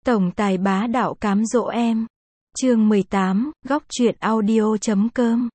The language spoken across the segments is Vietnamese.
Tổng tài bá đạo cám dỗ em. Chương 18, góc truyện audio.com.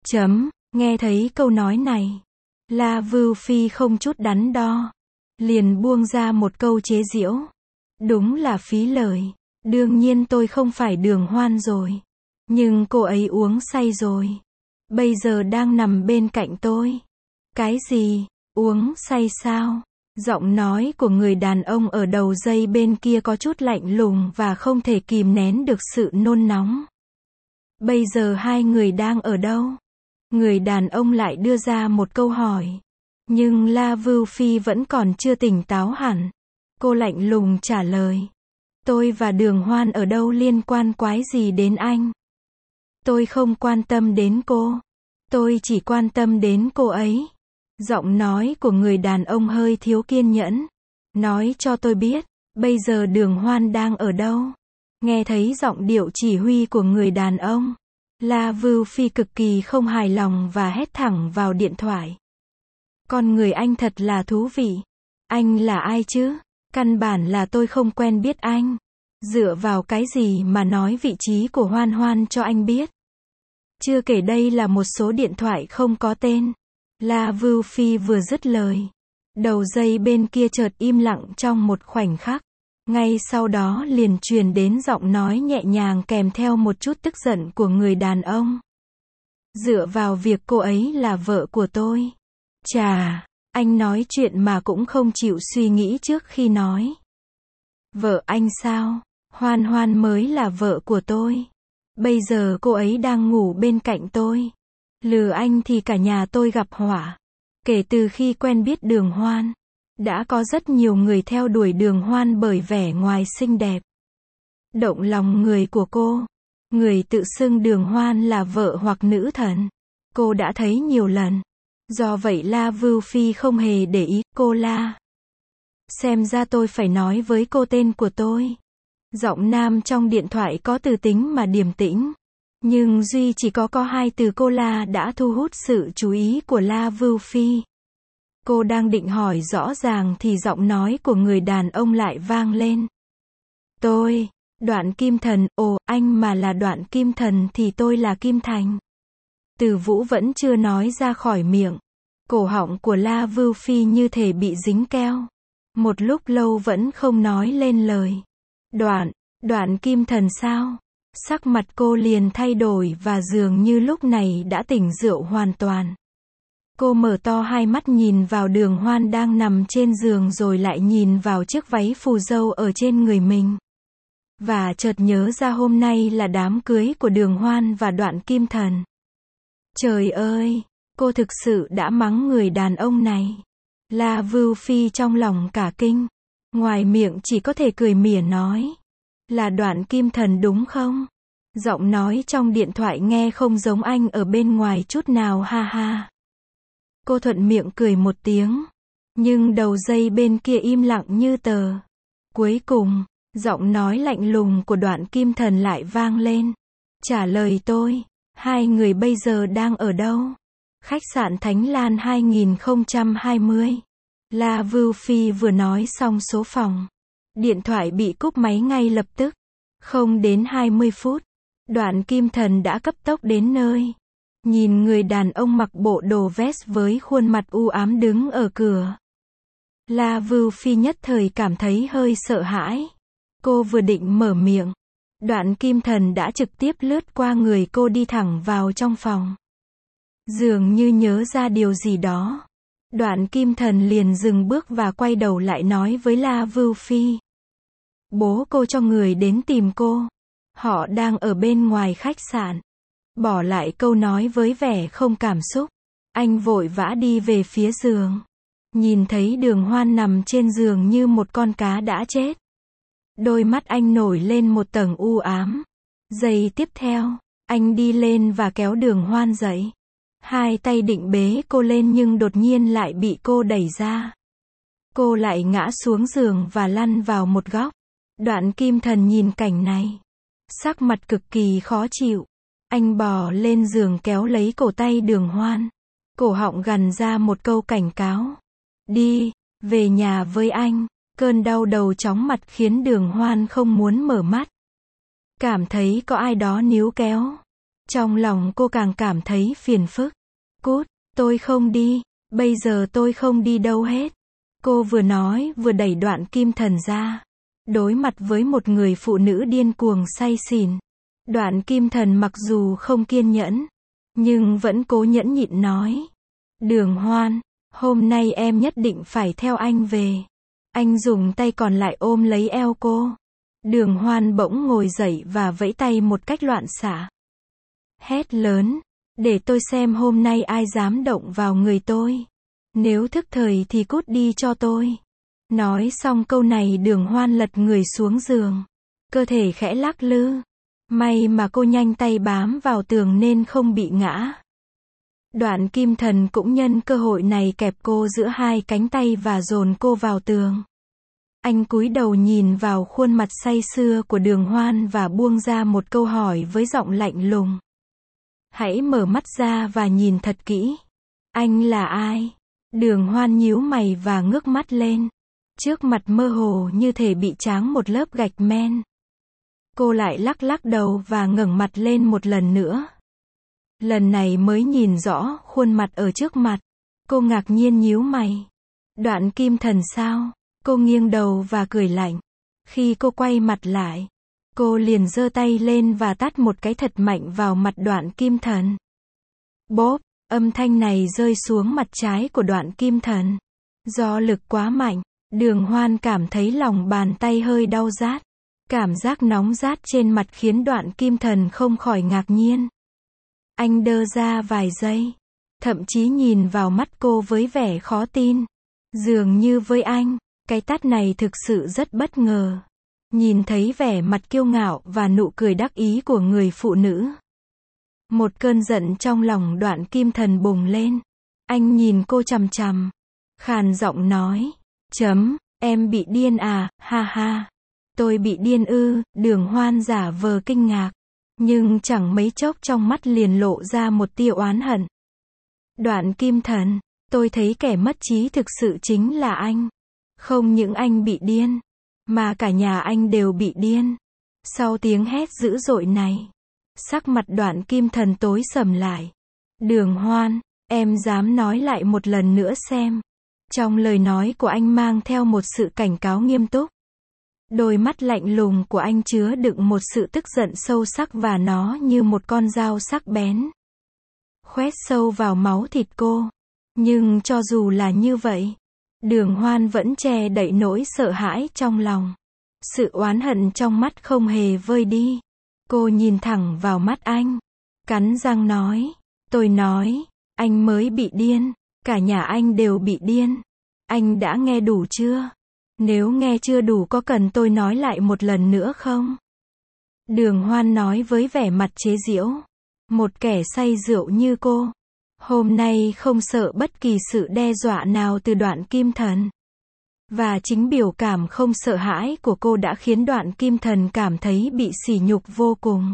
Nghe thấy câu nói này, La Vưu Phi không chút đắn đo, liền buông ra một câu chế giễu. Đúng là phí lời. Đương nhiên tôi không phải Đường Hoan rồi. Nhưng cô ấy uống say rồi. Bây giờ đang nằm bên cạnh tôi. Cái gì? Uống say sao? Giọng nói của người đàn ông ở đầu dây bên kia có chút lạnh lùng và không thể kìm nén được sự nôn nóng. Bây giờ hai người đang ở đâu? Người đàn ông lại đưa ra một câu hỏi. Nhưng La Vưu Phi vẫn còn chưa tỉnh táo hẳn. Cô lạnh lùng trả lời. Tôi và Đường Hoan ở đâu liên quan quái gì đến anh? Tôi không quan tâm đến cô. Tôi chỉ quan tâm đến cô ấy. Giọng nói của người đàn ông hơi thiếu kiên nhẫn. Nói cho tôi biết, bây giờ Đường Hoan đang ở đâu? Nghe thấy giọng điệu chỉ huy của người đàn ông, La Vưu Phi cực kỳ không hài lòng và hét thẳng vào điện thoại. Con người anh thật là thú vị. Anh là ai chứ? Căn bản là tôi không quen biết anh. Dựa vào cái gì mà nói vị trí của Hoan Hoan cho anh biết? Chưa kể đây là một số điện thoại không có tên. La Vưu Phi vừa dứt lời, đầu dây bên kia chợt im lặng trong một khoảnh khắc. Ngay sau đó liền truyền đến giọng nói nhẹ nhàng kèm theo một chút tức giận của người đàn ông. Dựa vào việc cô ấy là vợ của tôi. Chà, anh nói chuyện mà cũng không chịu suy nghĩ trước khi nói. Vợ anh sao? Hoan Hoan mới là vợ của tôi. Bây giờ cô ấy đang ngủ bên cạnh tôi. Lừa anh thì cả nhà tôi gặp họa. Kể từ khi quen biết Đường Hoan, đã có rất nhiều người theo đuổi Đường Hoan bởi vẻ ngoài xinh đẹp. Động lòng người của cô. Người tự xưng Đường Hoan là vợ hoặc nữ thần. Cô đã thấy nhiều lần. Do vậy La Vưu Phi không hề để ý. Cô La. Xem ra tôi phải nói với cô tên của tôi. Giọng nam trong điện thoại có từ tính mà điềm tĩnh. Nhưng duy chỉ có hai từ cô La đã thu hút sự chú ý của La Vưu Phi. Cô đang định hỏi rõ ràng thì giọng nói của người đàn ông lại vang lên. Tôi, Đoạn Kim Thần, ồ, anh mà là Đoạn Kim Thần thì tôi là Kim Thành. Từ Vũ vẫn chưa nói ra khỏi miệng. Cổ họng của La Vưu Phi như thể bị dính keo. Một lúc lâu vẫn không nói lên lời. Đoạn Kim Thần sao? Sắc mặt cô liền thay đổi và dường như lúc này đã tỉnh rượu hoàn toàn. Cô mở to hai mắt nhìn vào Đường Hoan đang nằm trên giường rồi lại nhìn vào chiếc váy phù dâu ở trên người mình. Và chợt nhớ ra hôm nay là đám cưới của Đường Hoan và Đoạn Kim Thần. Trời ơi, cô thực sự đã mắng người đàn ông này. La Vưu Phi trong lòng cả kinh. Ngoài miệng chỉ có thể cười mỉa nói. Là Đoạn Kim Thần đúng không? Giọng nói trong điện thoại nghe không giống anh ở bên ngoài chút nào, ha ha. Cô thuận miệng cười một tiếng. Nhưng đầu dây bên kia im lặng như tờ. Cuối cùng, giọng nói lạnh lùng của Đoạn Kim Thần lại vang lên. Trả lời tôi, hai người bây giờ đang ở đâu? Khách sạn Thánh Lan 2020. La Vưu Phi vừa nói xong số phòng. Điện thoại bị cúp máy ngay lập tức. Không đến 20 phút, Đoạn Kim Thần đã cấp tốc đến nơi. Nhìn người đàn ông mặc bộ đồ vest với khuôn mặt u ám đứng ở cửa. La Vưu Phi nhất thời cảm thấy hơi sợ hãi. Cô vừa định mở miệng. Đoạn Kim Thần đã trực tiếp lướt qua người cô đi thẳng vào trong phòng. Dường như nhớ ra điều gì đó. Đoạn Kim Thần liền dừng bước và quay đầu lại nói với La Vưu Phi. Bố cô cho người đến tìm cô. Họ đang ở bên ngoài khách sạn. Bỏ lại câu nói với vẻ không cảm xúc. Anh vội vã đi về phía giường. Nhìn thấy Đường Hoan nằm trên giường như một con cá đã chết. Đôi mắt anh nổi lên một tầng u ám. Giây tiếp theo, anh đi lên và kéo Đường Hoan dậy. Hai tay định bế cô lên nhưng đột nhiên lại bị cô đẩy ra. Cô lại ngã xuống giường và lăn vào một góc. Đoạn Kim Thần nhìn cảnh này. Sắc mặt cực kỳ khó chịu. Anh bò lên giường kéo lấy cổ tay Đường Hoan. Cổ họng gằn ra một câu cảnh cáo. Đi, về nhà với anh. Cơn đau đầu chóng mặt khiến Đường Hoan không muốn mở mắt. Cảm thấy có ai đó níu kéo. Trong lòng cô càng cảm thấy phiền phức. Cút, tôi không đi, bây giờ tôi không đi đâu hết. Cô vừa nói vừa đẩy Đoạn Kim Thần ra. Đối mặt với một người phụ nữ điên cuồng say xỉn. Đoạn Kim Thần mặc dù không kiên nhẫn, nhưng vẫn cố nhẫn nhịn nói. Đường Hoan, hôm nay em nhất định phải theo anh về. Anh dùng tay còn lại ôm lấy eo cô. Đường Hoan bỗng ngồi dậy và vẫy tay một cách loạn xạ. Hét lớn, để tôi xem hôm nay ai dám động vào người tôi. Nếu thức thời thì cút đi cho tôi. Nói xong câu này Đường Hoan lật người xuống giường. Cơ thể khẽ lắc lư. May mà cô nhanh tay bám vào tường nên không bị ngã. Đoạn Kim Thần cũng nhân cơ hội này kẹp cô giữa hai cánh tay và dồn cô vào tường. Anh cúi đầu nhìn vào khuôn mặt say sưa của Đường Hoan và buông ra một câu hỏi với giọng lạnh lùng. Hãy mở mắt ra và nhìn thật kỹ. Anh là ai? Đường Hoan nhíu mày và ngước mắt lên. Trước mặt mơ hồ như thể bị tráng một lớp gạch men. Cô lại lắc lắc đầu và ngẩng mặt lên một lần nữa. Lần này mới nhìn rõ khuôn mặt ở trước mặt. Cô ngạc nhiên nhíu mày. Đoạn Kim Thần sao? Cô nghiêng đầu và cười lạnh. Khi cô quay mặt lại, cô liền giơ tay lên và tát một cái thật mạnh vào mặt Đoạn Kim Thần. Bốp, âm thanh này rơi xuống mặt trái của Đoạn Kim Thần. Do lực quá mạnh, Đường Hoan cảm thấy lòng bàn tay hơi đau rát. Cảm giác nóng rát trên mặt khiến Đoạn Kim Thần không khỏi ngạc nhiên. Anh đơ ra vài giây, thậm chí nhìn vào mắt cô với vẻ khó tin. Dường như với anh, cái tát này thực sự rất bất ngờ. Nhìn thấy vẻ mặt kiêu ngạo và nụ cười đắc ý của người phụ nữ. Một cơn giận trong lòng Đoạn Kim Thần bùng lên. Anh nhìn cô chằm chằm. Khàn giọng nói. Em bị điên à, ha ha. Tôi bị điên ư? Đường Hoan giả vờ kinh ngạc. Nhưng chẳng mấy chốc trong mắt liền lộ ra một tia oán hận. Đoạn Kim Thần, tôi thấy kẻ mất trí thực sự chính là anh. Không những anh bị điên, mà cả nhà anh đều bị điên. Sau tiếng hét dữ dội này, sắc mặt Đoạn Kim Thần tối sầm lại. Đường Hoan, em dám nói lại một lần nữa xem. Trong lời nói của anh mang theo một sự cảnh cáo nghiêm túc. Đôi mắt lạnh lùng của anh chứa đựng một sự tức giận sâu sắc và nó như một con dao sắc bén. Khoét sâu vào máu thịt cô. Nhưng cho dù là như vậy, Đường Hoan vẫn che đậy nỗi sợ hãi trong lòng. Sự oán hận trong mắt không hề vơi đi. Cô nhìn thẳng vào mắt anh. Cắn răng nói. Tôi nói, anh mới bị điên. Cả nhà anh đều bị điên. Anh đã nghe đủ chưa? Nếu nghe chưa đủ có cần tôi nói lại một lần nữa không? Đường Hoan nói với vẻ mặt chế giễu. Một kẻ say rượu như cô, hôm nay không sợ bất kỳ sự đe dọa nào từ Đoạn Kim Thần. Và chính biểu cảm không sợ hãi của cô đã khiến Đoạn Kim Thần cảm thấy bị sỉ nhục vô cùng.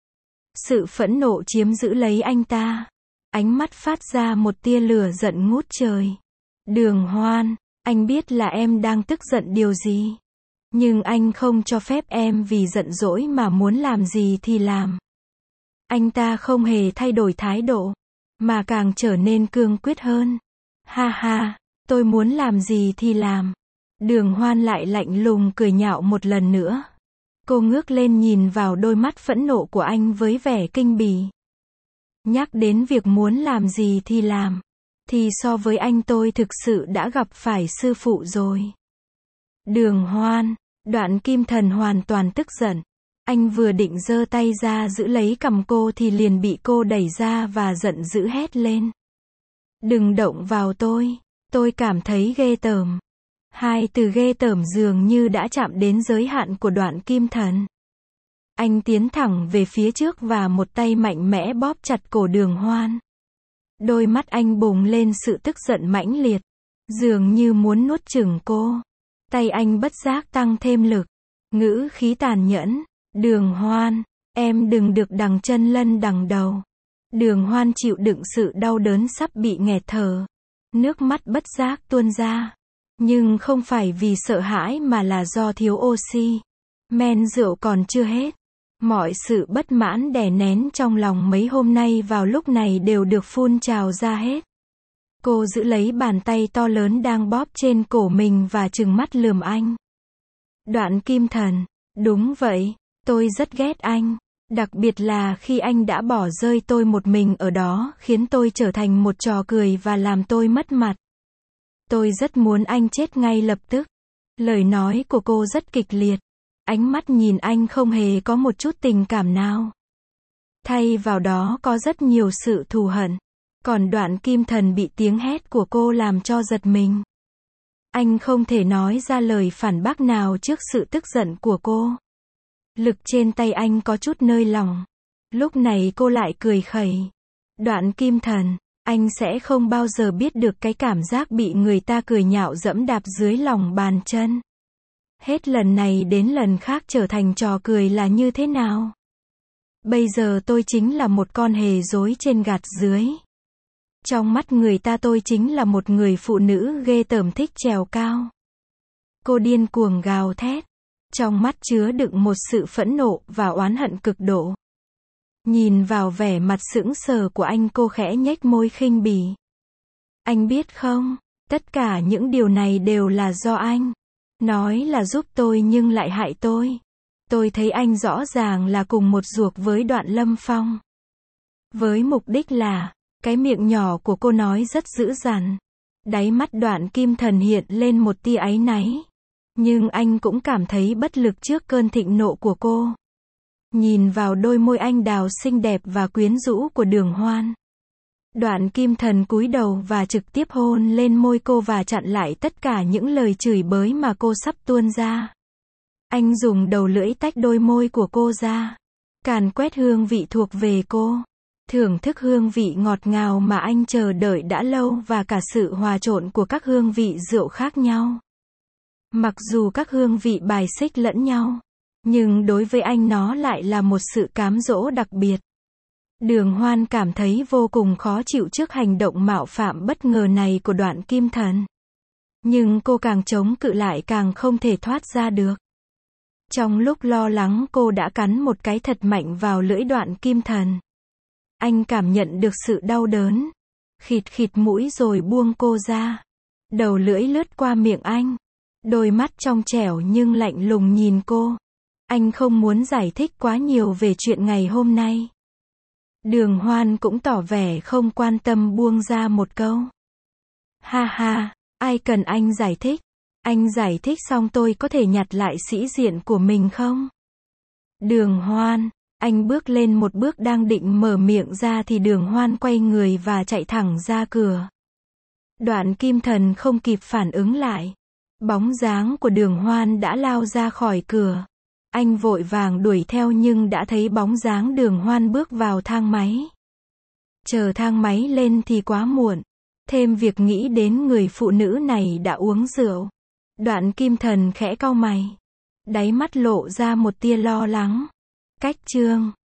Sự phẫn nộ chiếm giữ lấy anh ta. Ánh mắt phát ra một tia lửa giận ngút trời. Đường Hoan, anh biết là em đang tức giận điều gì. Nhưng anh không cho phép em vì giận dỗi mà muốn làm gì thì làm. Anh ta không hề thay đổi thái độ, mà càng trở nên cương quyết hơn. Ha ha, tôi muốn làm gì thì làm. Đường Hoan lại lạnh lùng cười nhạo một lần nữa. Cô ngước lên nhìn vào đôi mắt phẫn nộ của anh với vẻ kinh bỉ. Nhắc đến việc muốn làm gì thì làm, thì so với anh tôi thực sự đã gặp phải sư phụ rồi. Đường Hoan, Đoạn Kim Thần hoàn toàn tức giận. Anh vừa định giơ tay ra giữ lấy cằm cô thì liền bị cô đẩy ra và giận dữ hét lên. Đừng động vào tôi cảm thấy ghê tởm. Hai từ ghê tởm dường như đã chạm đến giới hạn của Đoạn Kim Thần. Anh tiến thẳng về phía trước và một tay mạnh mẽ bóp chặt cổ Đường Hoan. Đôi mắt anh bùng lên sự tức giận mãnh liệt, dường như muốn nuốt chửng cô. Tay anh bất giác tăng thêm lực, ngữ khí tàn nhẫn. Đường Hoan, em đừng được đằng chân lân đằng đầu. Đường Hoan chịu đựng sự đau đớn sắp bị nghẹt thở. Nước mắt bất giác tuôn ra. Nhưng không phải vì sợ hãi mà là do thiếu oxy. Men rượu còn chưa hết. Mọi sự bất mãn đè nén trong lòng mấy hôm nay vào lúc này đều được phun trào ra hết. Cô giữ lấy bàn tay to lớn đang bóp trên cổ mình và trừng mắt lườm anh. Đoạn Kim Thần, đúng vậy, tôi rất ghét anh. Đặc biệt là khi anh đã bỏ rơi tôi một mình ở đó, khiến tôi trở thành một trò cười và làm tôi mất mặt. Tôi rất muốn anh chết ngay lập tức. Lời nói của cô rất kịch liệt. Ánh mắt nhìn anh không hề có một chút tình cảm nào. Thay vào đó có rất nhiều sự thù hận. Còn Đoạn Kim Thần bị tiếng hét của cô làm cho giật mình. Anh không thể nói ra lời phản bác nào trước sự tức giận của cô. Lực trên tay anh có chút nơi lòng. Lúc này cô lại cười khẩy. Đoạn Kim Thần, anh sẽ không bao giờ biết được cái cảm giác bị người ta cười nhạo dẫm đạp dưới lòng bàn chân. Hết lần này đến lần khác trở thành trò cười là như thế nào? Bây giờ tôi chính là một con hề dối trên gạt dưới. Trong mắt người ta tôi chính là một người phụ nữ ghê tởm thích trèo cao. Cô điên cuồng gào thét. Trong mắt chứa đựng một sự phẫn nộ và oán hận cực độ. Nhìn vào vẻ mặt sững sờ của anh, cô khẽ nhếch môi khinh bỉ. Anh biết không, tất cả những điều này đều là do anh. Nói là giúp tôi nhưng lại hại tôi. Tôi thấy anh rõ ràng là cùng một ruột với Đoạn Lâm Phong. Với mục đích là, cái miệng nhỏ của cô nói rất dữ dằn. Đáy mắt Đoạn Kim Thần hiện lên một tia áy náy. Nhưng anh cũng cảm thấy bất lực trước cơn thịnh nộ của cô. Nhìn vào đôi môi anh đào xinh đẹp và quyến rũ của Đường Hoan. Đoạn Kim Thần cúi đầu và trực tiếp hôn lên môi cô và chặn lại tất cả những lời chửi bới mà cô sắp tuôn ra. Anh dùng đầu lưỡi tách đôi môi của cô ra. Càn quét hương vị thuộc về cô. Thưởng thức hương vị ngọt ngào mà anh chờ đợi đã lâu và cả sự hòa trộn của các hương vị rượu khác nhau. Mặc dù các hương vị bài xích lẫn nhau, nhưng đối với anh nó lại là một sự cám dỗ đặc biệt. Đường Hoan cảm thấy vô cùng khó chịu trước hành động mạo phạm bất ngờ này của Đoạn Kim Thần. Nhưng cô càng chống cự lại càng không thể thoát ra được. Trong lúc lo lắng cô đã cắn một cái thật mạnh vào lưỡi Đoạn Kim Thần. Anh cảm nhận được sự đau đớn. Khịt khịt mũi rồi buông cô ra. Đầu lưỡi lướt qua miệng anh. Đôi mắt trong trẻo nhưng lạnh lùng nhìn cô. Anh không muốn giải thích quá nhiều về chuyện ngày hôm nay. Đường Hoan cũng tỏ vẻ không quan tâm buông ra một câu. Ha ha, ai cần anh giải thích? Anh giải thích xong tôi có thể nhặt lại sĩ diện của mình không? Đường Hoan, anh bước lên một bước đang định mở miệng ra thì Đường Hoan quay người và chạy thẳng ra cửa. Đoạn Kim Thần không kịp phản ứng lại. Bóng dáng của Đường Hoan đã lao ra khỏi cửa. Anh vội vàng đuổi theo nhưng đã thấy bóng dáng Đường Hoan bước vào thang máy. Chờ thang máy lên thì quá muộn. Thêm việc nghĩ đến người phụ nữ này đã uống rượu. Đoạn Kim Thần khẽ cau mày. Đáy mắt lộ ra một tia lo lắng. Cách chương